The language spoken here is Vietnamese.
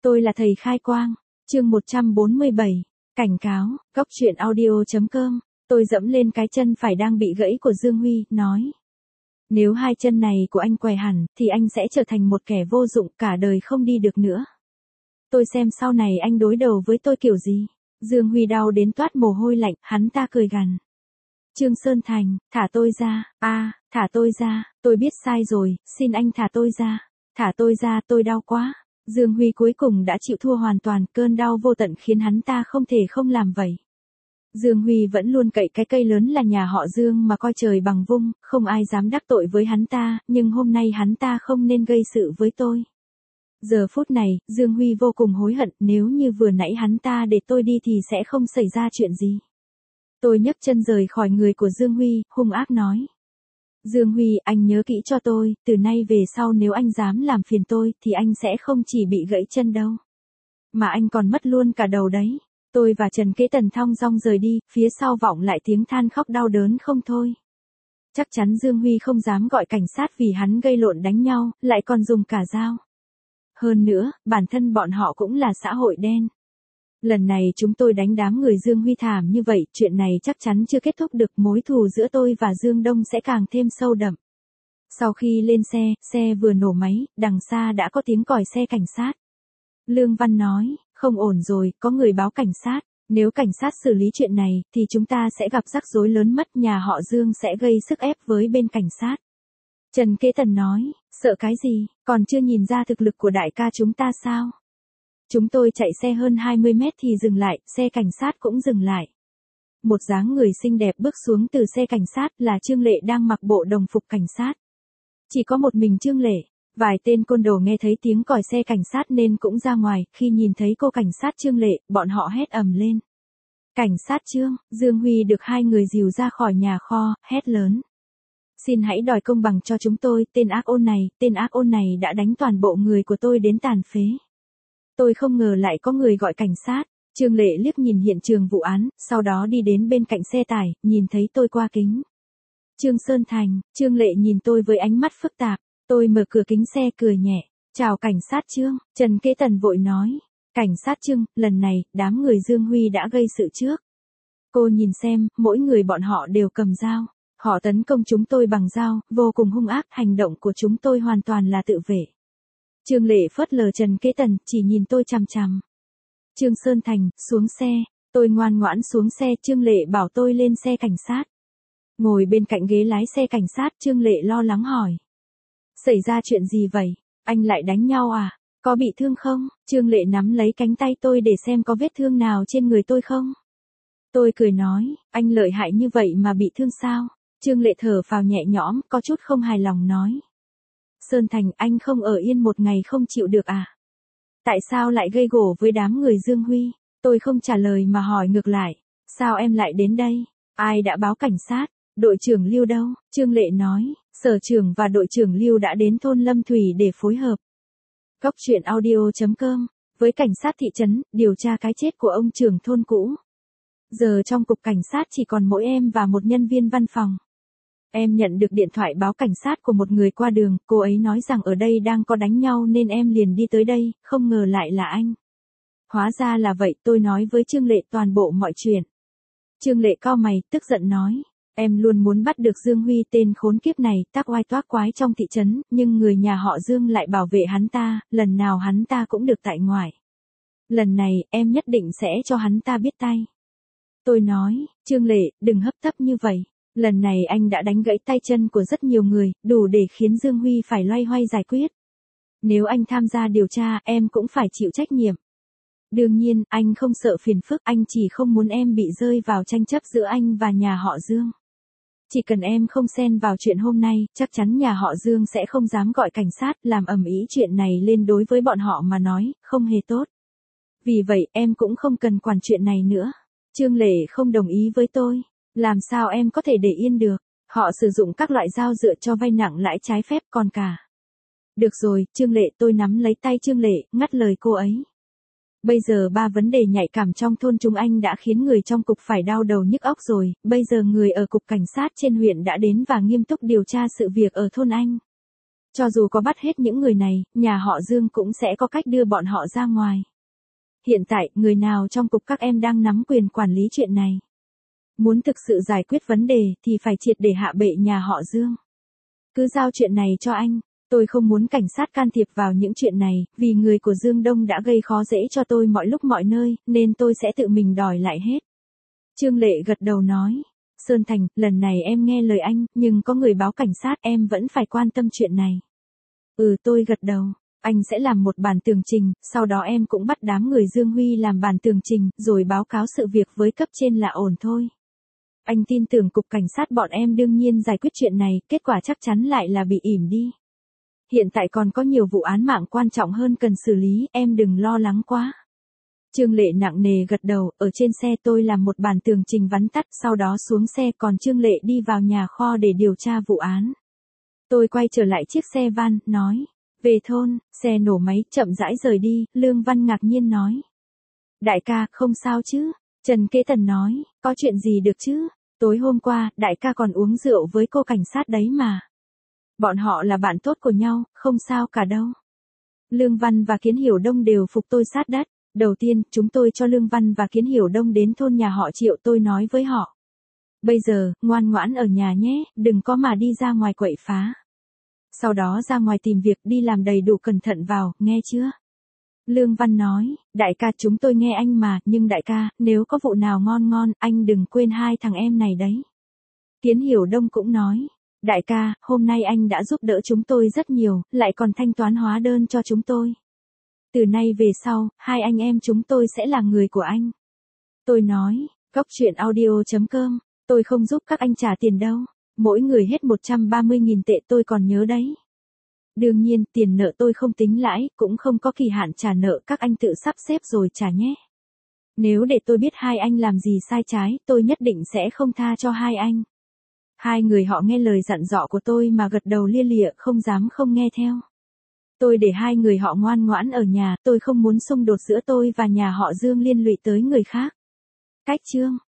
Tôi là thầy khai quang. Chương 147. Cảnh cáo. Góc truyện audio.com. Tôi dẫm lên cái chân phải đang bị gãy của Dương Huy, nói. Nếu hai chân này của anh què hẳn, thì anh sẽ trở thành một kẻ vô dụng, cả đời không đi được nữa. Tôi xem sau này anh đối đầu với tôi kiểu gì. Dương Huy đau đến toát mồ hôi lạnh, hắn ta cười gằn. Trương Sơn Thành, thả tôi ra. Thả tôi ra, tôi biết sai rồi, xin anh thả tôi ra. Thả tôi ra, tôi đau quá. Dương Huy cuối cùng đã chịu thua hoàn toàn, cơn đau vô tận khiến hắn ta không thể không làm vậy. Dương Huy vẫn luôn cậy cái cây lớn là nhà họ Dương mà coi trời bằng vung, không ai dám đắc tội với hắn ta, nhưng hôm nay hắn ta không nên gây sự với tôi. Giờ phút này, Dương Huy vô cùng hối hận, nếu như vừa nãy hắn ta để tôi đi thì sẽ không xảy ra chuyện gì. Tôi nhấc chân rời khỏi người của Dương Huy, hung ác nói. Dương Huy, anh nhớ kỹ cho tôi, từ nay về sau nếu anh dám làm phiền tôi, thì anh sẽ không chỉ bị gãy chân đâu. Mà anh còn mất luôn cả đầu đấy. Tôi và Trần Kế Tần thong dong rời đi, phía sau vọng lại tiếng than khóc đau đớn không thôi. Chắc chắn Dương Huy không dám gọi cảnh sát vì hắn gây lộn đánh nhau, lại còn dùng cả dao. Hơn nữa, bản thân bọn họ cũng là xã hội đen. Lần này chúng tôi đánh đám người Dương Huy thảm như vậy, chuyện này chắc chắn chưa kết thúc được, mối thù giữa tôi và Dương Đông sẽ càng thêm sâu đậm. Sau khi lên xe vừa nổ máy, đằng xa đã có tiếng còi xe cảnh sát. Lương Văn nói, không ổn rồi, có người báo cảnh sát. Nếu cảnh sát xử lý chuyện này, thì chúng ta sẽ gặp rắc rối lớn mất, nhà họ Dương sẽ gây sức ép với bên cảnh sát. Trần Kế Tần nói, sợ cái gì, còn chưa nhìn ra thực lực của đại ca chúng ta sao? Chúng tôi chạy xe hơn 20 mét thì dừng lại, xe cảnh sát cũng dừng lại. Một dáng người xinh đẹp bước xuống từ xe cảnh sát là Trương Lệ đang mặc bộ đồng phục cảnh sát. Chỉ có một mình Trương Lệ, vài tên côn đồ nghe thấy tiếng còi xe cảnh sát nên cũng ra ngoài, khi nhìn thấy cô cảnh sát Trương Lệ, bọn họ hét ầm lên. Cảnh sát Trương, Dương Huy được hai người dìu ra khỏi nhà kho, hét lớn. Xin hãy đòi công bằng cho chúng tôi, tên ác ôn này đã đánh toàn bộ người của tôi đến tàn phế. Tôi không ngờ lại có người gọi cảnh sát. Trương Lệ liếc nhìn hiện trường vụ án, sau đó đi đến bên cạnh xe tải, nhìn thấy tôi qua kính. Trương Sơn Thành, Trương Lệ nhìn tôi với ánh mắt phức tạp. Tôi mở cửa kính xe cười nhẹ. Chào cảnh sát Trương, Trần Kế Tần vội nói. Cảnh sát Trương, lần này, đám người Dương Huy đã gây sự trước. Cô nhìn xem, mỗi người bọn họ đều cầm dao. Họ tấn công chúng tôi bằng dao, vô cùng hung ác, hành động của chúng tôi hoàn toàn là tự vệ. Trương Lệ phớt lờ Trần Kế Tần, chỉ nhìn tôi chằm chằm. Trương Sơn Thành, xuống xe. Tôi ngoan ngoãn xuống xe, Trương Lệ bảo tôi lên xe cảnh sát. Ngồi bên cạnh ghế lái xe cảnh sát, Trương Lệ lo lắng hỏi. Xảy ra chuyện gì vậy? Anh lại đánh nhau à? Có bị thương không? Trương Lệ nắm lấy cánh tay tôi để xem có vết thương nào trên người tôi không. Tôi cười nói, anh lợi hại như vậy mà bị thương sao? Trương Lệ thở phào nhẹ nhõm, có chút không hài lòng nói. Sơn Thành, anh không ở yên một ngày không chịu được à? Tại sao lại gây gổ với đám người Dương Huy? Tôi không trả lời mà hỏi ngược lại. Sao em lại đến đây? Ai đã báo cảnh sát? Đội trưởng Lưu đâu? Trương Lệ nói, sở trưởng và đội trưởng Lưu đã đến thôn Lâm Thủy để phối hợp. Góc truyện audio.com. Với cảnh sát thị trấn, điều tra cái chết của ông trưởng thôn cũ. Giờ trong cục cảnh sát chỉ còn mỗi em và một nhân viên văn phòng. Em nhận được điện thoại báo cảnh sát của một người qua đường, cô ấy nói rằng ở đây đang có đánh nhau nên em liền đi tới đây, không ngờ lại là anh. Hóa ra là vậy, tôi nói với Trương Lệ toàn bộ mọi chuyện. Trương Lệ cau mày, tức giận nói, em luôn muốn bắt được Dương Huy, tên khốn kiếp này, tác oai toác quái trong thị trấn, nhưng người nhà họ Dương lại bảo vệ hắn ta, lần nào hắn ta cũng được tại ngoại. Lần này, em nhất định sẽ cho hắn ta biết tay. Tôi nói, Trương Lệ, đừng hấp tấp như vậy. Lần này anh đã đánh gãy tay chân của rất nhiều người, đủ để khiến Dương Huy phải loay hoay giải quyết. Nếu anh tham gia điều tra, em cũng phải chịu trách nhiệm. Đương nhiên, anh không sợ phiền phức, anh chỉ không muốn em bị rơi vào tranh chấp giữa anh và nhà họ Dương. Chỉ cần em không xen vào chuyện hôm nay, chắc chắn nhà họ Dương sẽ không dám gọi cảnh sát, làm ầm ĩ chuyện này lên, đối với bọn họ mà nói, không hề tốt. Vì vậy, em cũng không cần quản chuyện này nữa. Trương Lệ không đồng ý với tôi. Làm sao em có thể để yên được? Họ sử dụng các loại dao dựa cho vay nặng lãi trái phép còn cả. Được rồi, Trương Lệ, tôi nắm lấy tay Trương Lệ, ngắt lời cô ấy. Bây giờ 3 vấn đề nhạy cảm trong thôn chúng anh đã khiến người trong cục phải đau đầu nhức óc rồi, bây giờ người ở cục cảnh sát trên huyện đã đến và nghiêm túc điều tra sự việc ở thôn anh. Cho dù có bắt hết những người này, nhà họ Dương cũng sẽ có cách đưa bọn họ ra ngoài. Hiện tại, người nào trong cục các em đang nắm quyền quản lý chuyện này? Muốn thực sự giải quyết vấn đề thì phải triệt để hạ bệ nhà họ Dương. Cứ giao chuyện này cho anh. Tôi không muốn cảnh sát can thiệp vào những chuyện này, vì người của Dương Đông đã gây khó dễ cho tôi mọi lúc mọi nơi, nên tôi sẽ tự mình đòi lại hết. Trương Lệ gật đầu nói. Sơn Thành, lần này em nghe lời anh, nhưng có người báo cảnh sát, em vẫn phải quan tâm chuyện này. Tôi gật đầu. Anh sẽ làm một bản tường trình, sau đó em cũng bắt đám người Dương Huy làm bản tường trình, rồi báo cáo sự việc với cấp trên là ổn thôi. Anh tin tưởng cục cảnh sát bọn em đương nhiên giải quyết chuyện này, kết quả chắc chắn lại là bị ỉm đi. Hiện tại còn có nhiều vụ án mạng quan trọng hơn cần xử lý, em đừng lo lắng quá. Trương Lệ nặng nề gật đầu, ở trên xe tôi làm một bản tường trình vắn tắt, sau đó xuống xe, còn Trương Lệ đi vào nhà kho để điều tra vụ án. Tôi quay trở lại chiếc xe van, nói. Về thôn, xe nổ máy, chậm rãi rời đi, Lương Văn ngạc nhiên nói. Đại ca, không sao chứ? Trần Kế Tần nói, có chuyện gì được chứ? Tối hôm qua, đại ca còn uống rượu với cô cảnh sát đấy mà. Bọn họ là bạn tốt của nhau, không sao cả đâu. Lương Văn và Kiến Hiểu Đông đều phục tôi sát đất. Đầu tiên, chúng tôi cho Lương Văn và Kiến Hiểu Đông đến thôn nhà họ Triệu, tôi nói với họ. Bây giờ, ngoan ngoãn ở nhà nhé, đừng có mà đi ra ngoài quậy phá. Sau đó ra ngoài tìm việc, đi làm đầy đủ cẩn thận vào, nghe chưa? Lương Văn nói, đại ca chúng tôi nghe anh mà, nhưng đại ca, nếu có vụ nào ngon, anh đừng quên hai thằng em này đấy. Kiến Hiểu Đông cũng nói, đại ca, hôm nay anh đã giúp đỡ chúng tôi rất nhiều, lại còn thanh toán hóa đơn cho chúng tôi. Từ nay về sau, hai anh em chúng tôi sẽ là người của anh. Tôi nói, goctruyện.audio.com, tôi không giúp các anh trả tiền đâu. Mỗi người hết 130.000 tệ tôi còn nhớ đấy. Đương nhiên, tiền nợ tôi không tính lãi, cũng không có kỳ hạn trả nợ, các anh tự sắp xếp rồi trả nhé. Nếu để tôi biết hai anh làm gì sai trái, tôi nhất định sẽ không tha cho hai anh. Hai người họ nghe lời dặn dò của tôi mà gật đầu lia lịa, không dám không nghe theo. Tôi để hai người họ ngoan ngoãn ở nhà, tôi không muốn xung đột giữa tôi và nhà họ Dương liên lụy tới người khác. Cách chương